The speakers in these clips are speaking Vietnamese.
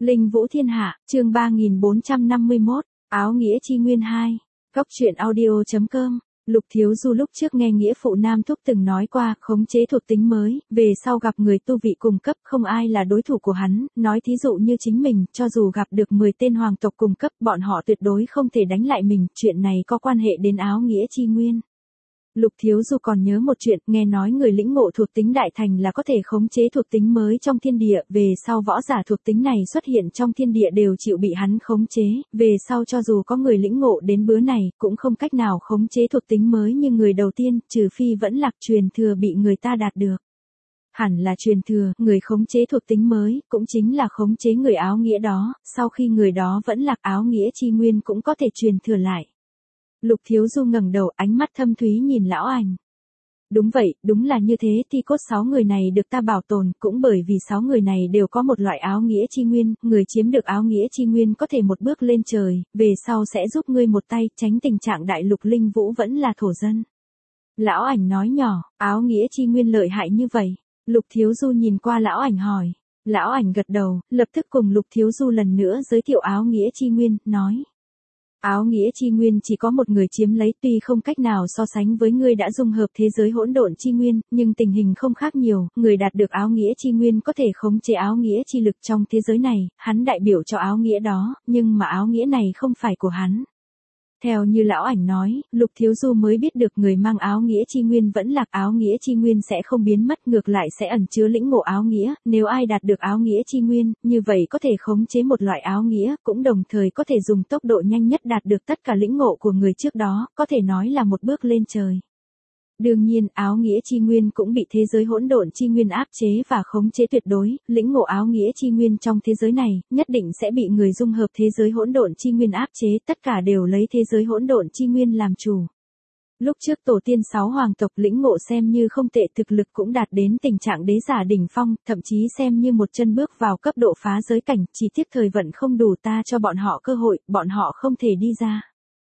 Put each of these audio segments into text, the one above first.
Linh Vũ Thiên Hạ, chương 3451, Áo Nghĩa Chi Nguyên 2. Cóc truyện audio.com. Lục Thiếu Du lúc trước nghe nghĩa phụ Nam Thúc từng nói qua, khống chế thuộc tính mới, về sau gặp người tu vị cùng cấp không ai là đối thủ của hắn, nói thí dụ như chính mình, cho dù gặp được 10 tên hoàng tộc cùng cấp, bọn họ tuyệt đối không thể đánh lại mình, chuyện này có quan hệ đến Áo Nghĩa Chi Nguyên. Lục Thiếu Du còn nhớ một chuyện, nghe nói người lĩnh ngộ thuộc tính đại thành là có thể khống chế thuộc tính mới trong thiên địa, về sau võ giả thuộc tính này xuất hiện trong thiên địa đều chịu bị hắn khống chế, về sau cho dù có người lĩnh ngộ đến bữa này, cũng không cách nào khống chế thuộc tính mới như người đầu tiên, trừ phi vẫn lạc truyền thừa bị người ta đạt được. Hẳn là truyền thừa, người khống chế thuộc tính mới, cũng chính là khống chế người áo nghĩa đó, sau khi người đó vẫn lạc áo nghĩa chi nguyên cũng có thể truyền thừa lại. Lục Thiếu Du ngẩng đầu, ánh mắt thâm thúy nhìn lão ảnh. Đúng vậy, đúng là như thế, thi cốt 6 người này được ta bảo tồn, cũng bởi vì 6 người này đều có một loại áo nghĩa chi nguyên, người chiếm được áo nghĩa chi nguyên có thể một bước lên trời, về sau sẽ giúp ngươi một tay, tránh tình trạng đại lục linh vũ vẫn là thổ dân. Lão ảnh nói nhỏ, áo nghĩa chi nguyên lợi hại như vậy. Lục Thiếu Du nhìn qua lão ảnh hỏi. Lão ảnh gật đầu, lập tức cùng Lục Thiếu Du lần nữa giới thiệu áo nghĩa chi nguyên, nói. Áo nghĩa chi nguyên chỉ có một người chiếm lấy, tuy không cách nào so sánh với người đã dung hợp thế giới hỗn độn chi nguyên, nhưng tình hình không khác nhiều, người đạt được áo nghĩa chi nguyên có thể khống chế áo nghĩa chi lực trong thế giới này, hắn đại biểu cho áo nghĩa đó, nhưng mà áo nghĩa này không phải của hắn. Theo như lão ảnh nói, Lục Thiếu Du mới biết được người mang áo nghĩa chi nguyên vẫn lạc, áo nghĩa chi nguyên sẽ không biến mất, ngược lại sẽ ẩn chứa lĩnh ngộ áo nghĩa, nếu ai đạt được áo nghĩa chi nguyên, như vậy có thể khống chế một loại áo nghĩa, cũng đồng thời có thể dùng tốc độ nhanh nhất đạt được tất cả lĩnh ngộ của người trước đó, có thể nói là một bước lên trời. Đương nhiên, áo nghĩa chi nguyên cũng bị thế giới hỗn độn chi nguyên áp chế và khống chế tuyệt đối, lĩnh ngộ áo nghĩa chi nguyên trong thế giới này, nhất định sẽ bị người dung hợp thế giới hỗn độn chi nguyên áp chế, tất cả đều lấy thế giới hỗn độn chi nguyên làm chủ. Lúc trước tổ tiên 6 hoàng tộc lĩnh ngộ xem như không tệ, thực lực cũng đạt đến tình trạng đế giả đỉnh phong, thậm chí xem như một chân bước vào cấp độ phá giới cảnh, chỉ tiếc thời vận không đủ, ta cho bọn họ cơ hội, bọn họ không thể đi ra.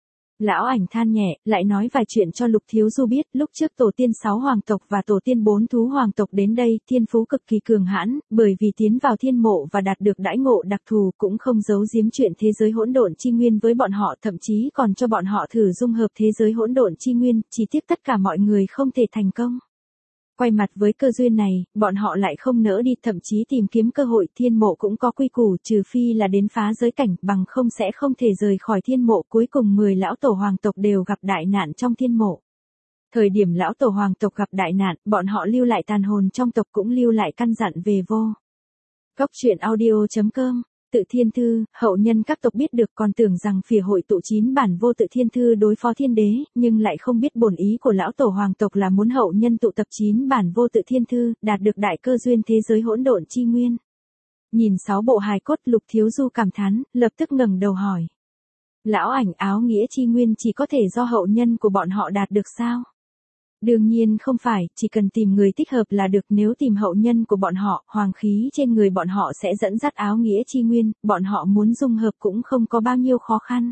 Lão ảnh than nhẹ, lại nói vài chuyện cho Lục Thiếu Du biết, lúc trước tổ tiên 6 hoàng tộc và tổ tiên 4 thú hoàng tộc đến đây, thiên phú cực kỳ cường hãn, bởi vì tiến vào thiên mộ và đạt được đãi ngộ đặc thù cũng không giấu giếm chuyện thế giới hỗn độn chi nguyên với bọn họ, thậm chí còn cho bọn họ thử dung hợp thế giới hỗn độn chi nguyên, chỉ tiếc tất cả mọi người không thể thành công. Quay mặt với cơ duyên này, bọn họ lại không nỡ đi, thậm chí tìm kiếm cơ hội, thiên mộ cũng có quy củ, trừ phi là đến phá giới cảnh, bằng không sẽ không thể rời khỏi thiên mộ, cuối cùng 10 lão tổ hoàng tộc đều gặp đại nạn trong thiên mộ. Thời điểm lão tổ hoàng tộc gặp đại nạn, bọn họ lưu lại tàn hồn trong tộc cũng lưu lại căn dặn về vô. Cóc truyện audio.com. Tự thiên thư, hậu nhân các tộc biết được còn tưởng rằng phỉ hội tụ 9 bản vô tự thiên thư đối phó thiên đế, nhưng lại không biết bổn ý của lão tổ hoàng tộc là muốn hậu nhân tụ tập 9 bản vô tự thiên thư, đạt được đại cơ duyên thế giới hỗn độn chi nguyên. Nhìn 6 bộ hài cốt, Lục Thiếu Du cảm thán, lập tức ngẩng đầu hỏi. Lão ảnh, áo nghĩa chi nguyên chỉ có thể do hậu nhân của bọn họ đạt được sao? Đương nhiên không phải, chỉ cần tìm người thích hợp là được, nếu tìm hậu nhân của bọn họ, hoàng khí trên người bọn họ sẽ dẫn dắt áo nghĩa chi nguyên, bọn họ muốn dung hợp cũng không có bao nhiêu khó khăn.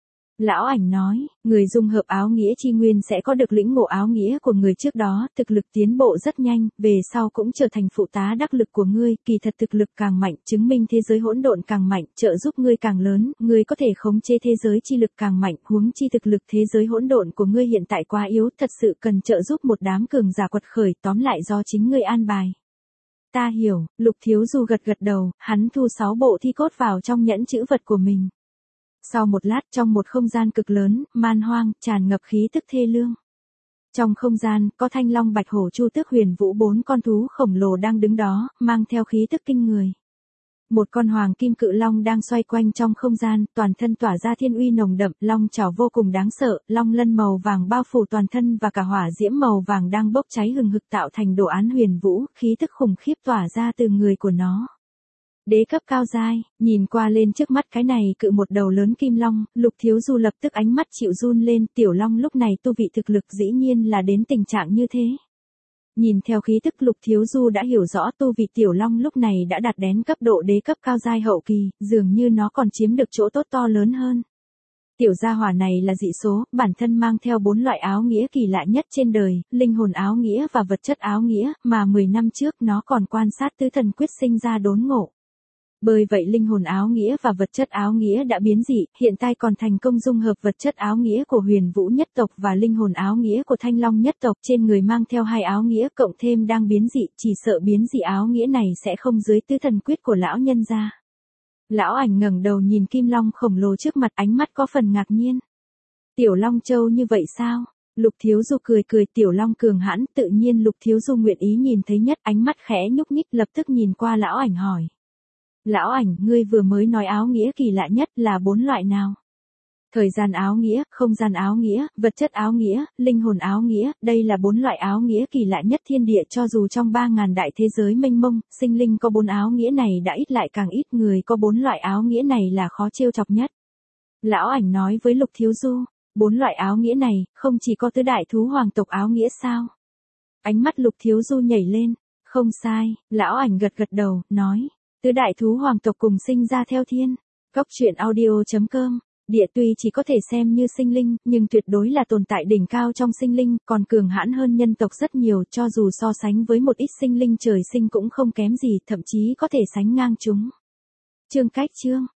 Lão ảnh nói, người dung hợp áo nghĩa chi nguyên sẽ có được lĩnh ngộ áo nghĩa của người trước đó, thực lực tiến bộ rất nhanh, về sau cũng trở thành phụ tá đắc lực của ngươi, kỳ thật thực lực càng mạnh, chứng minh thế giới hỗn độn càng mạnh, trợ giúp ngươi càng lớn, ngươi có thể khống chế thế giới chi lực càng mạnh, huống chi thực lực thế giới hỗn độn của ngươi hiện tại quá yếu, thật sự cần trợ giúp một đám cường giả quật khởi, tóm lại do chính ngươi an bài. Ta hiểu, Lục Thiếu Du gật gật đầu, hắn thu 6 bộ thi cốt vào trong nhẫn chữ vật của mình. Sau một lát, trong một không gian cực lớn, man hoang, tràn ngập khí tức thê lương. Trong không gian, có Thanh Long, Bạch Hổ, Chu Tước, Huyền Vũ 4 con thú khổng lồ đang đứng đó, mang theo khí tức kinh người. Một con hoàng kim cự long đang xoay quanh trong không gian, toàn thân tỏa ra thiên uy nồng đậm, long chảo vô cùng đáng sợ, long lân màu vàng bao phủ toàn thân và cả hỏa diễm màu vàng đang bốc cháy hừng hực tạo thành đồ án huyền vũ, khí tức khủng khiếp tỏa ra từ người của nó. Đế cấp cao giai, nhìn qua lên trước mắt cái này cự một đầu lớn kim long, Lục Thiếu Du lập tức ánh mắt chịu run lên, tiểu long lúc này tu vị thực lực dĩ nhiên là đến tình trạng như thế. Nhìn theo khí tức, Lục Thiếu Du đã hiểu rõ tu vị tiểu long lúc này đã đạt đến cấp độ đế cấp cao giai hậu kỳ, dường như nó còn chiếm được chỗ tốt to lớn hơn. Tiểu gia hỏa này là dị số, bản thân mang theo 4 loại áo nghĩa kỳ lạ nhất trên đời, linh hồn áo nghĩa và vật chất áo nghĩa, mà 10 năm trước nó còn quan sát tứ thần quyết sinh ra đốn ngộ. Bởi vậy linh hồn áo nghĩa và vật chất áo nghĩa đã biến dị, hiện tại còn thành công dung hợp vật chất áo nghĩa của Huyền Vũ nhất tộc và linh hồn áo nghĩa của Thanh Long nhất tộc, trên người mang theo hai áo nghĩa cộng thêm đang biến dị, chỉ sợ biến dị áo nghĩa này sẽ không dưới tứ thần quyết của lão nhân gia. Lão ảnh ngẩng đầu nhìn kim long khổng lồ trước mặt, ánh mắt có phần ngạc nhiên. Tiểu Long Châu như vậy sao? Lục Thiếu Du cười cười, Tiểu Long cường hãn, tự nhiên Lục Thiếu Du nguyện ý nhìn thấy nhất, ánh mắt khẽ nhúc nhích, lập tức nhìn qua lão ảnh hỏi. Lão ảnh, ngươi vừa mới nói áo nghĩa kỳ lạ nhất là 4 loại nào? Thời gian áo nghĩa, không gian áo nghĩa, vật chất áo nghĩa, linh hồn áo nghĩa, đây là 4 loại áo nghĩa kỳ lạ nhất thiên địa, cho dù trong 3.000 đại thế giới mênh mông, sinh linh có 4 áo nghĩa này đã ít lại càng ít, người có 4 loại áo nghĩa này là khó trêu chọc nhất. Lão ảnh nói với Lục Thiếu Du, 4 loại áo nghĩa này, không chỉ có tứ đại thú hoàng tộc áo nghĩa sao? Ánh mắt Lục Thiếu Du nhảy lên, không sai, lão ảnh gật gật đầu, nói, tứ đại thú hoàng tộc cùng sinh ra theo thiên. Góc truyện audio.com, địa tuy chỉ có thể xem như sinh linh, nhưng tuyệt đối là tồn tại đỉnh cao trong sinh linh, còn cường hãn hơn nhân tộc rất nhiều, cho dù so sánh với một ít sinh linh trời sinh cũng không kém gì, thậm chí có thể sánh ngang chúng. Chương cách chương